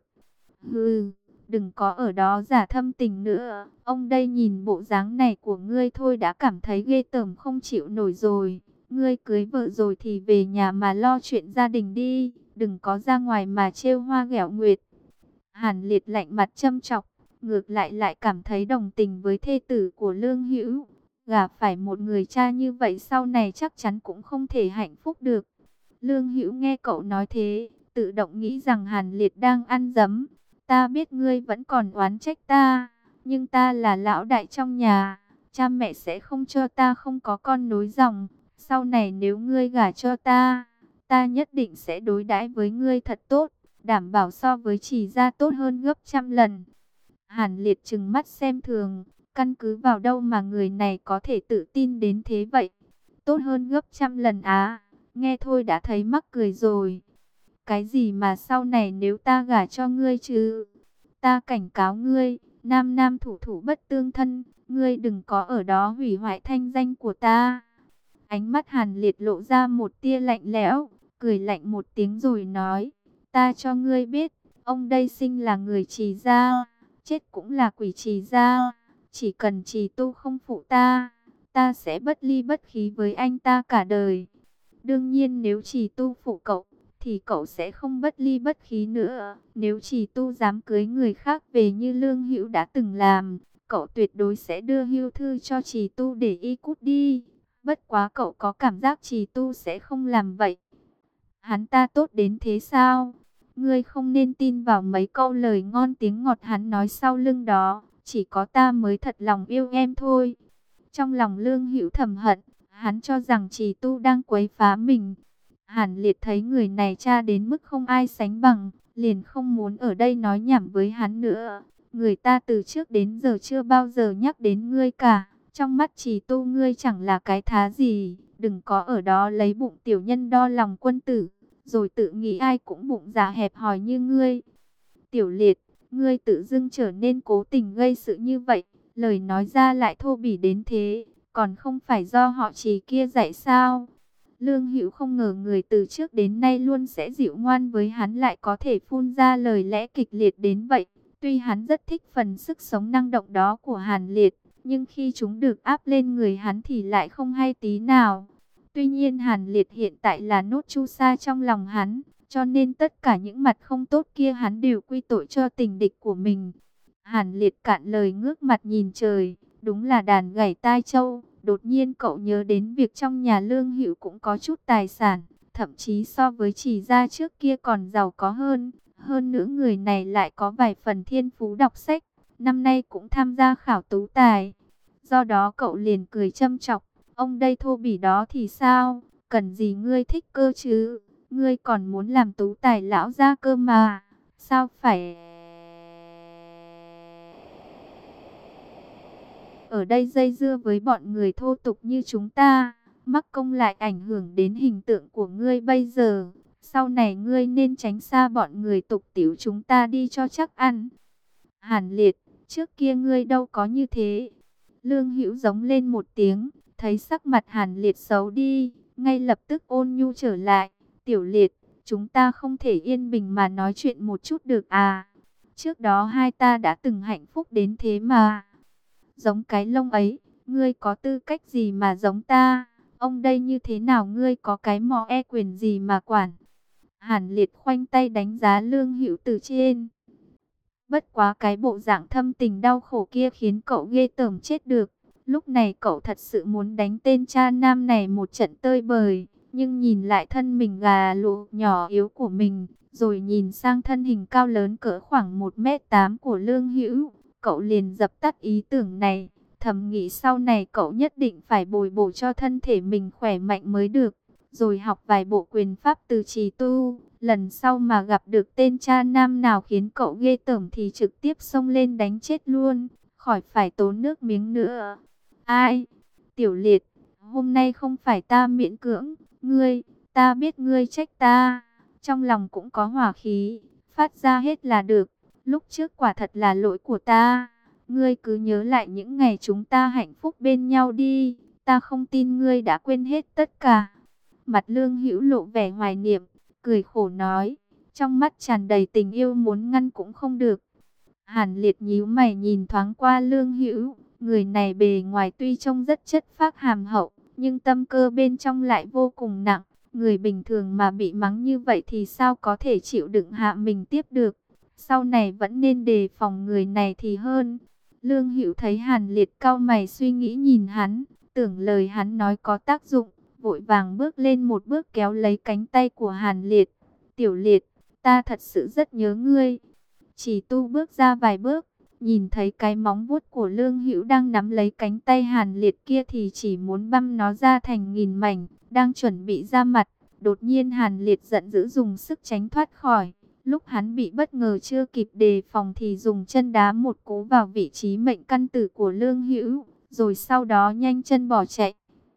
Hừ, đừng có ở đó giả thâm tình nữa. Ông đây nhìn bộ dáng này của ngươi thôi đã cảm thấy ghê tởm không chịu nổi rồi. Ngươi cưới vợ rồi thì về nhà mà lo chuyện gia đình đi, đừng có ra ngoài mà trêu hoa ghẹo nguyệt. Hàn Liệt lạnh mặt châm chọc, ngược lại cảm thấy đồng tình với thê tử của Lương Hữu. Gả phải một người cha như vậy sau này chắc chắn cũng không thể hạnh phúc được. Lương Hữu nghe cậu nói thế, tự động nghĩ rằng Hàn Liệt đang ăn dấm. Ta biết ngươi vẫn còn oán trách ta, nhưng ta là lão đại trong nhà, cha mẹ sẽ không cho ta không có con nối dòng. Sau này nếu ngươi gả cho ta, ta nhất định sẽ đối đãi với ngươi thật tốt, đảm bảo so với Trì gia tốt hơn gấp trăm lần. Hàn Liệt trừng mắt xem thường, căn cứ vào đâu mà người này có thể tự tin đến thế vậy? Tốt hơn gấp trăm lần á, nghe thôi đã thấy mắc cười rồi. Cái gì mà sau này nếu ta gả cho ngươi chứ? Ta cảnh cáo ngươi, nam nam thủ thủ bất tương thân, ngươi đừng có ở đó hủy hoại thanh danh của ta. Ánh mắt Hàn Liệt lộ ra một tia lạnh lẽo, cười lạnh một tiếng rồi nói, ta cho ngươi biết, ông đây sinh là người Trì gia, chết cũng là quỷ Trì gia. Chỉ cần Trì Tu không phụ ta, ta sẽ bất ly bất khí với anh ta cả đời. Đương nhiên nếu Trì Tu phụ cậu, thì cậu sẽ không bất ly bất khí nữa. Nếu Trì Tu dám cưới người khác về như Lương Hữu đã từng làm, cậu tuyệt đối sẽ đưa hưu thư cho Trì Tu để y cút đi. Bất quá cậu có cảm giác Trì Tu sẽ không làm vậy. Hắn ta tốt đến thế sao? Ngươi không nên tin vào mấy câu lời ngon tiếng ngọt hắn nói sau lưng đó. Chỉ có ta mới thật lòng yêu em thôi. Trong lòng Lương Hữu thầm hận, hắn cho rằng Trì Tu đang quấy phá mình. Hàn Liệt thấy người này tra đến mức không ai sánh bằng, liền không muốn ở đây nói nhảm với hắn nữa. Người ta từ trước đến giờ chưa bao giờ nhắc đến ngươi cả. Trong mắt Trì Tu ngươi chẳng là cái thá gì. Đừng có ở đó lấy bụng tiểu nhân đo lòng quân tử, rồi tự nghĩ ai cũng bụng dạ hẹp hòi như ngươi. Tiểu Liệt, ngươi tự dưng trở nên cố tình gây sự như vậy, lời nói ra lại thô bỉ đến thế, còn không phải do họ Trì kia dạy sao? Lương Hữu không ngờ người từ trước đến nay luôn sẽ dịu ngoan với hắn lại có thể phun ra lời lẽ kịch liệt đến vậy. Tuy hắn rất thích phần sức sống năng động đó của Hàn Liệt, nhưng khi chúng được áp lên người hắn thì lại không hay tí nào. Tuy nhiên Hàn Liệt hiện tại là nốt chu sa trong lòng hắn, cho nên tất cả những mặt không tốt kia hắn đều quy tội cho tình địch của mình. Hàn Liệt cạn lời ngước mặt nhìn trời, đúng là đàn gảy tai trâu. Đột nhiên cậu nhớ đến việc trong nhà Lương Hữu cũng có chút tài sản, thậm chí so với Trì gia trước kia còn giàu có hơn. Hơn nữa người này lại có vài phần thiên phú đọc sách, năm nay cũng tham gia khảo tú tài. Do đó cậu liền cười châm chọc, ông đây thô bỉ đó thì sao, cần gì ngươi thích cơ chứ, ngươi còn muốn làm tú tài lão gia cơ mà, sao phải ở đây dây dưa với bọn người thô tục như chúng ta, mắc công lại ảnh hưởng đến hình tượng của ngươi bây giờ. Sau này ngươi nên tránh xa bọn người tục tĩu chúng ta đi cho chắc ăn. Hàn Liệt, trước kia ngươi đâu có như thế. Lương Hữu giống lên một tiếng, thấy sắc mặt Hàn Liệt xấu đi, ngay lập tức ôn nhu trở lại. Tiểu Liệt, chúng ta không thể yên bình mà nói chuyện một chút được à? Trước đó hai ta đã từng hạnh phúc đến thế mà. Giống cái lông ấy, ngươi có tư cách gì mà giống ta? Ông đây như thế nào ngươi có cái mỏ quyền gì mà quản? Hàn Liệt khoanh tay đánh giá Lương Hữu từ trên. Bất quá cái bộ dạng thâm tình đau khổ kia khiến cậu ghê tởm chết được. Lúc này cậu thật sự muốn đánh tên cha nam này một trận tơi bời. Nhưng nhìn lại thân mình gà lụ nhỏ yếu của mình, rồi nhìn sang thân hình cao lớn cỡ khoảng 1m8 của Lương Hữu, cậu liền dập tắt ý tưởng này. thầm nghĩ sau này cậu nhất định phải bồi bổ cho thân thể mình khỏe mạnh mới được. Rồi học vài bộ quyền pháp từ trì tu. Lần sau mà gặp được tên cha nam nào khiến cậu ghê tởm thì trực tiếp xông lên đánh chết luôn. Khỏi phải tốn nước miếng nữa. Ai? Tiểu Liệt, hôm nay không phải ta miễn cưỡng. Ngươi, ta biết ngươi trách ta. Trong lòng cũng có hỏa khí. Phát ra hết là được. Lúc trước quả thật là lỗi của ta. Ngươi cứ nhớ lại những ngày chúng ta hạnh phúc bên nhau đi. Ta không tin ngươi đã quên hết tất cả. Mặt Lương Hữu lộ vẻ hoài niệm, cười khổ nói, trong mắt tràn đầy tình yêu muốn ngăn cũng không được. Hàn Liệt nhíu mày nhìn thoáng qua Lương Hữu, người này bề ngoài tuy trông rất chất phác hàm hậu, nhưng tâm cơ bên trong lại vô cùng nặng. Người bình thường mà bị mắng như vậy thì sao có thể chịu đựng hạ mình tiếp được. Sau này vẫn nên đề phòng người này thì hơn. Lương Hữu thấy Hàn Liệt cau mày suy nghĩ nhìn hắn, tưởng lời hắn nói có tác dụng, vội vàng bước lên một bước kéo lấy cánh tay của Hàn Liệt. Tiểu Liệt, ta thật sự rất nhớ ngươi. Chỉ tu bước ra vài bước, nhìn thấy cái móng vuốt của Lương Hữu đang nắm lấy cánh tay Hàn Liệt kia thì chỉ muốn băm nó ra thành nghìn mảnh, đang chuẩn bị ra mặt. Đột nhiên Hàn Liệt giận dữ dùng sức tránh thoát khỏi. Lúc hắn bị bất ngờ chưa kịp đề phòng thì dùng chân đá một cú vào vị trí mệnh căn tử của Lương Hữu, rồi sau đó nhanh chân bỏ chạy.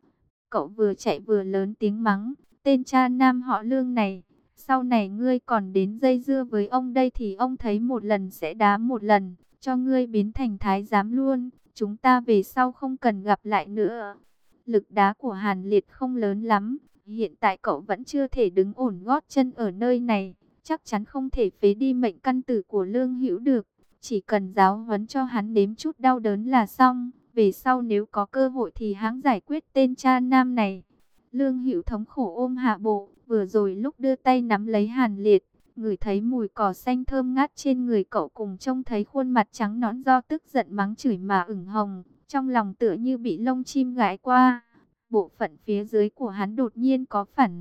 Cậu vừa chạy vừa lớn tiếng mắng, tên cha nam họ Lương này, sau này ngươi còn đến dây dưa với ông đây thì ông thấy một lần sẽ đá một lần, cho ngươi biến thành thái giám luôn, chúng ta về sau không cần gặp lại nữa. Lực đá của Hàn Liệt không lớn lắm, hiện tại cậu vẫn chưa thể đứng ổn gót chân ở nơi này, chắc chắn không thể phế đi mệnh căn tử của Lương Hữu được, chỉ cần giáo huấn cho hắn nếm chút đau đớn là xong. Về sau nếu có cơ hội thì hãng giải quyết tên cha nam này. Lương Hữu thống khổ ôm hạ bộ, vừa rồi lúc đưa tay nắm lấy Hàn Liệt, ngửi thấy mùi cỏ xanh thơm ngát trên người cậu cùng trông thấy khuôn mặt trắng nõn do tức giận mắng chửi mà ửng hồng, trong lòng tựa như bị lông chim gãi qua. Bộ phận phía dưới của hắn đột nhiên có phản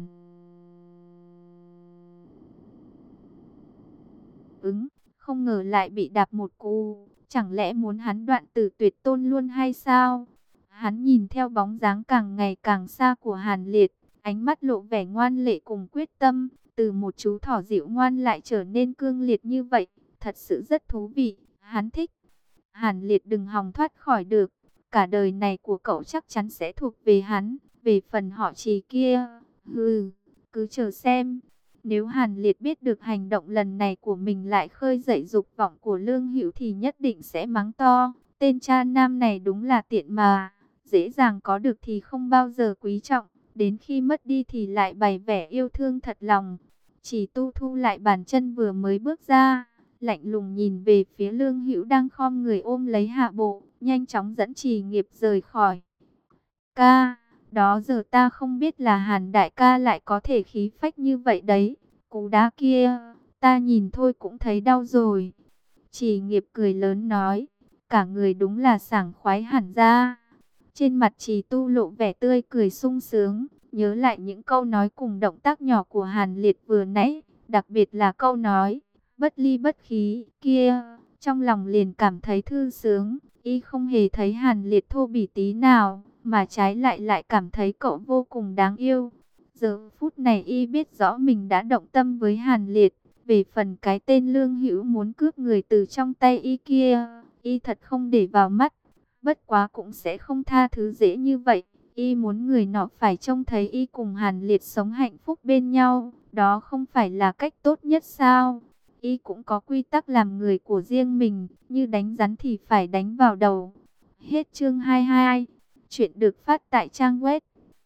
ứng, không ngờ lại bị đạp một cú. Chẳng lẽ muốn hắn đoạn tử tuyệt tôn luôn hay sao? Hắn nhìn theo bóng dáng càng ngày càng xa của Hàn Liệt, ánh mắt lộ vẻ ngoan lệ cùng quyết tâm. Từ một chú thỏ dịu ngoan lại trở nên cương liệt như vậy, thật sự rất thú vị, hắn thích. Hàn Liệt đừng hòng thoát khỏi được, cả đời này của cậu chắc chắn sẽ thuộc về hắn. Về phần họ Trì kia, cứ chờ xem. Nếu Hàn Liệt biết được hành động lần này của mình lại khơi dậy dục vọng của Lương Hữu thì nhất định sẽ mắng to. Tên cha nam này đúng là tiện mà, dễ dàng có được thì không bao giờ quý trọng, đến khi mất đi thì lại bày vẻ yêu thương thật lòng. Chỉ tu thu lại bàn chân vừa mới bước ra, lạnh lùng nhìn về phía Lương Hữu đang khom người ôm lấy hạ bộ, nhanh chóng dẫn Trì Nghiệp rời khỏi. Ca, đó giờ ta không biết là Hàn đại ca lại có thể khí phách như vậy đấy. Cú đá kia, ta nhìn thôi cũng thấy đau rồi. Trì Nghiệp cười lớn nói, cả người đúng là sảng khoái hẳn ra. Trên mặt Trì Tu lộ vẻ tươi cười sung sướng, nhớ lại những câu nói cùng động tác nhỏ của Hàn Liệt vừa nãy, đặc biệt là câu nói, bất ly bất khí kia, trong lòng liền cảm thấy thư sướng. Y không hề thấy Hàn Liệt thô bỉ tí nào, mà trái lại lại cảm thấy cậu vô cùng đáng yêu. Giờ phút này Y biết rõ mình đã động tâm với Hàn Liệt. Về phần cái tên Lương Hữu muốn cướp người từ trong tay Y kia, Y thật không để vào mắt. Bất quá cũng sẽ không tha thứ dễ như vậy. Y muốn người nọ phải trông thấy Y cùng Hàn Liệt sống hạnh phúc bên nhau. Đó không phải là cách tốt nhất sao? Y cũng có quy tắc làm người của riêng mình, như đánh rắn thì phải đánh vào đầu. Hết chương 22. Chuyện được phát tại trang web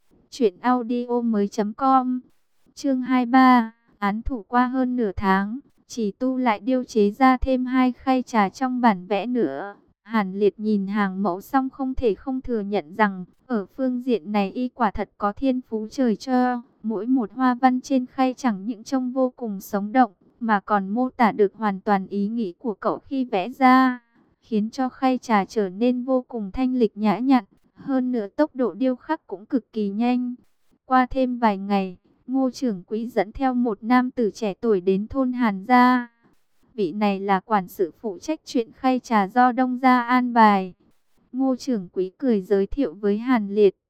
truyệnaudiomoi.com. Chương 23. Án thủ qua hơn nửa tháng, Chỉ Tu lại điêu chế ra thêm 2 khay trà trong bản vẽ nữa. Hàn Liệt nhìn hàng mẫu xong không thể không thừa nhận rằng, ở phương diện này Y quả thật có thiên phú trời cho. Mỗi một hoa văn trên khay chẳng những trông vô cùng sống động, mà còn mô tả được hoàn toàn ý nghĩ của cậu khi vẽ ra, khiến cho khay trà trở nên vô cùng thanh lịch nhã nhặn. Hơn nữa tốc độ điêu khắc cũng cực kỳ nhanh. Qua thêm vài ngày, Ngô trưởng quỹ dẫn theo một nam tử trẻ tuổi đến thôn Hàn gia. Vị này là quản sự phụ trách chuyện khay trà do Đông gia an bài. Ngô trưởng quý cười giới thiệu với Hàn Liệt.